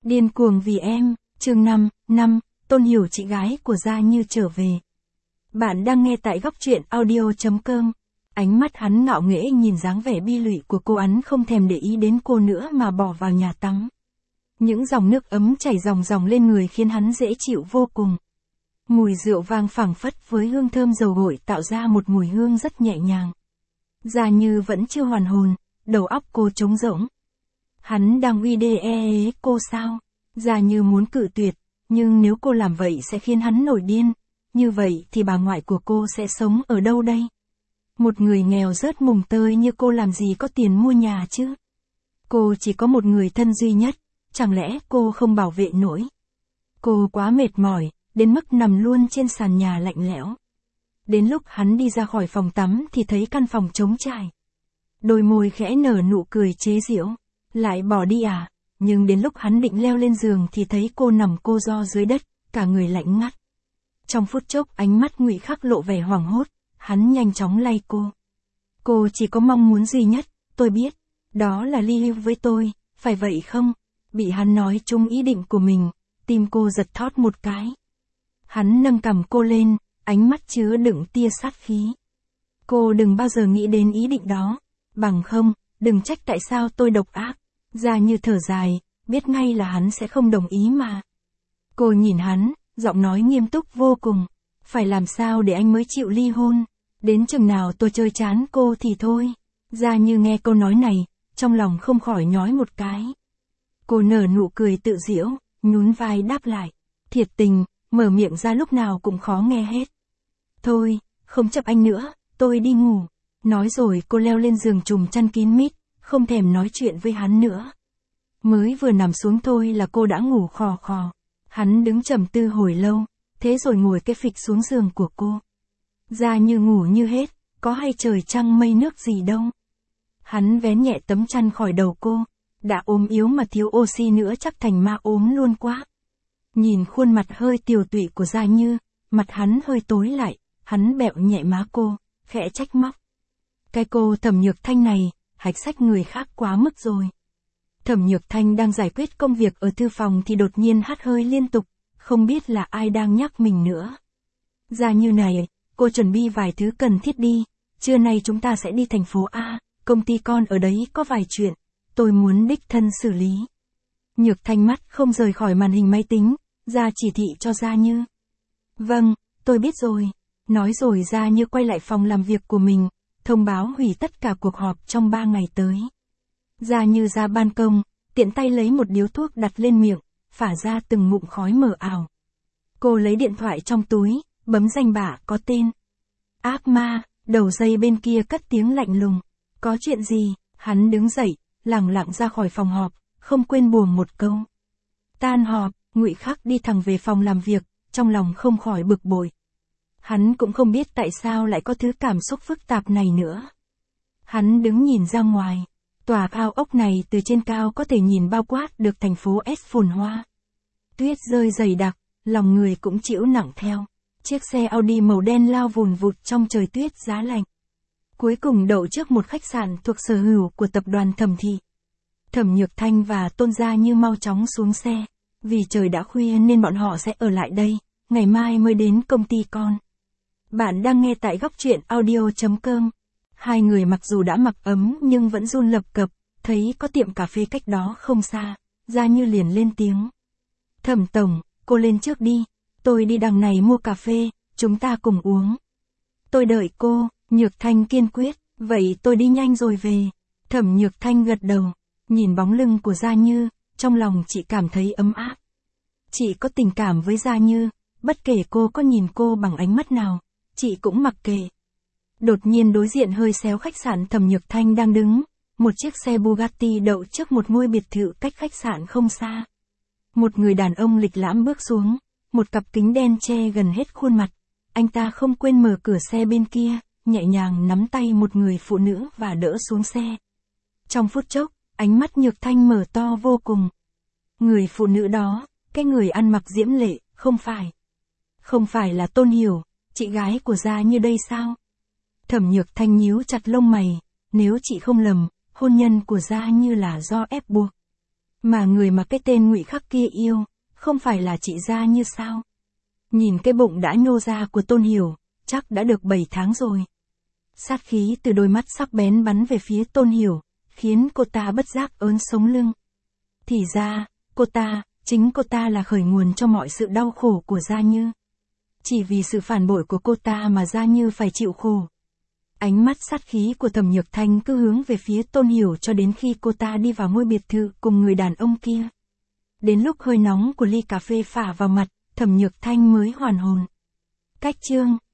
Điên cuồng vì em, chương 5, Tôn hiểu chị gái của Gia Như trở về. Bạn đang nghe tại góc truyện audio.com. Ánh mắt hắn ngạo nghễ nhìn dáng vẻ bi lụy của cô, hắn không thèm để ý đến cô nữa mà bỏ vào nhà tắm. Những dòng nước ấm chảy ròng ròng lên người khiến hắn dễ chịu vô cùng. Mùi rượu vang phảng phất với hương thơm dầu gội tạo ra một mùi hương rất nhẹ nhàng. Gia Như vẫn chưa hoàn hồn, đầu óc cô trống rỗng. Hắn đang uy đê cô sao? Gia Như muốn cự tuyệt, nhưng nếu cô làm vậy sẽ khiến hắn nổi điên. Như vậy thì bà ngoại của cô sẽ sống ở đâu đây? Một người nghèo rớt mùng tơi như cô làm gì có tiền mua nhà chứ? Cô chỉ có một người thân duy nhất, chẳng lẽ cô không bảo vệ nổi? Cô quá mệt mỏi, đến mức nằm luôn trên sàn nhà lạnh lẽo. Đến lúc hắn đi ra khỏi phòng tắm thì thấy căn phòng trống trải. Đôi môi khẽ nở nụ cười chế giễu. Lại bỏ đi à? Nhưng đến lúc hắn định leo lên giường thì thấy cô nằm cô ro dưới đất, cả người lạnh ngắt. Trong phút chốc ánh mắt Ngụy Khắc lộ vẻ hoảng hốt, hắn nhanh chóng lay cô. Cô chỉ có mong muốn duy nhất, tôi biết, đó là ly hôn với tôi, phải vậy không? Bị hắn nói chung ý định của mình, tim cô giật thót một cái. Hắn nâng cằm cô lên, ánh mắt chứa đựng tia sát khí. Cô đừng bao giờ nghĩ đến ý định đó, bằng không, đừng trách tại sao tôi độc ác. Gia Như thở dài, biết ngay là hắn sẽ không đồng ý mà. Cô nhìn hắn, giọng nói nghiêm túc vô cùng. Phải làm sao để anh mới chịu ly hôn? Đến chừng nào tôi chơi chán cô thì thôi. Gia Như nghe câu nói này, trong lòng không khỏi nhói một cái. Cô nở nụ cười tự giễu, nhún vai đáp lại. Thiệt tình, mở miệng ra lúc nào cũng khó nghe hết. Thôi, không chấp anh nữa, tôi đi ngủ. Nói rồi cô leo lên giường trùm chăn kín mít, không thèm nói chuyện với hắn nữa. Mới vừa nằm xuống thôi là cô đã ngủ khò khò. Hắn đứng trầm tư hồi lâu, thế rồi ngồi cái phịch xuống giường của cô. Gia Như ngủ như hết, có hay trời trăng mây nước gì đâu. Hắn vén nhẹ tấm chăn khỏi đầu cô, đã ốm yếu mà thiếu oxy nữa chắc thành ma ốm luôn quá. Nhìn khuôn mặt hơi tiều tụy của Gia Như, mặt hắn hơi tối lại, hắn bẹo nhẹ má cô, khẽ trách móc. Cái cô Thẩm Nhược Thanh này, hạch sách người khác quá mức rồi. Thẩm Nhược Thanh đang giải quyết công việc ở thư phòng thì đột nhiên hắt hơi liên tục, không biết là ai đang nhắc mình nữa. Gia Như này, cô chuẩn bị vài thứ cần thiết đi, trưa nay chúng ta sẽ đi thành phố A, công ty con ở đấy có vài chuyện, tôi muốn đích thân xử lý. Nhược Thanh mắt không rời khỏi màn hình máy tính, ra chỉ thị cho Gia Như. Vâng, tôi biết rồi. Nói rồi Gia Như quay lại phòng làm việc của mình, thông báo hủy tất cả cuộc họp trong 3 ngày tới. Gia Như ra ban công, tiện tay lấy một điếu thuốc đặt lên miệng, phả ra từng ngụm khói mờ ảo. Cô lấy điện thoại trong túi, bấm danh bạ có tên. Ác ma, đầu dây bên kia cất tiếng lạnh lùng. Có chuyện gì? Hắn đứng dậy, lẳng lặng ra khỏi phòng họp, không quên buồng một câu. Tan họp, Ngụy Khắc đi thẳng về phòng làm việc, trong lòng không khỏi bực bội. Hắn cũng không biết tại sao lại có thứ cảm xúc phức tạp này nữa. Hắn đứng nhìn ra ngoài. Tòa cao ốc này từ trên cao có thể nhìn bao quát được thành phố S phồn hoa. Tuyết rơi dày đặc, lòng người cũng chịu nặng theo. Chiếc xe Audi màu đen lao vùn vụt trong trời tuyết giá lạnh. Cuối cùng đậu trước một khách sạn thuộc sở hữu của tập đoàn Thẩm Thị. Thẩm Nhược Thanh và Tôn Gia Như mau chóng xuống xe. Vì trời đã khuya nên bọn họ sẽ ở lại đây, ngày mai mới đến công ty con. Bạn đang nghe tại góc truyện audio.com. Hai người mặc dù đã mặc ấm nhưng vẫn run lập cập, thấy có tiệm cà phê cách đó không xa, Gia Như liền lên tiếng. Thẩm tổng, cô lên trước đi, tôi đi đằng này mua cà phê, chúng ta cùng uống. Tôi đợi cô, Nhược Thanh kiên quyết, vậy tôi đi nhanh rồi về. Thẩm Nhược Thanh gật đầu, nhìn bóng lưng của Gia Như, trong lòng chị cảm thấy ấm áp. Chị có tình cảm với Gia Như, bất kể cô có nhìn cô bằng ánh mắt nào, chị cũng mặc kệ. Đột nhiên đối diện hơi xéo khách sạn Thẩm Nhược Thanh đang đứng, một chiếc xe Bugatti đậu trước một ngôi biệt thự cách khách sạn không xa. Một người đàn ông lịch lãm bước xuống, một cặp kính đen che gần hết khuôn mặt. Anh ta không quên mở cửa xe bên kia, nhẹ nhàng nắm tay một người phụ nữ và đỡ xuống xe. Trong phút chốc, ánh mắt Nhược Thanh mở to vô cùng. Người phụ nữ đó, cái người ăn mặc diễm lệ, không phải là Tôn Hiểu, chị gái của Gia Như đây sao? Thẩm Nhược Thanh nhíu chặt lông mày, nếu chị không lầm, hôn nhân của Gia Như là do ép buộc. Mà người mà cái tên Ngụy Khắc kia yêu, không phải là chị Gia Như sao? Nhìn cái bụng đã nhô ra của Tôn Hiểu, chắc đã được 7 tháng rồi. Sát khí từ đôi mắt sắc bén bắn về phía Tôn Hiểu, khiến cô ta bất giác ớn sống lưng. Thì ra, chính cô ta là khởi nguồn cho mọi sự đau khổ của Gia Như. Chỉ vì sự phản bội của cô ta mà Gia Như phải chịu khổ. Ánh mắt sát khí của Thẩm Nhược Thanh cứ hướng về phía Tôn Hiểu cho đến khi cô ta đi vào ngôi biệt thự cùng người đàn ông kia. Đến lúc hơi nóng của ly cà phê phả vào mặt, Thẩm Nhược Thanh mới hoàn hồn. Cách chương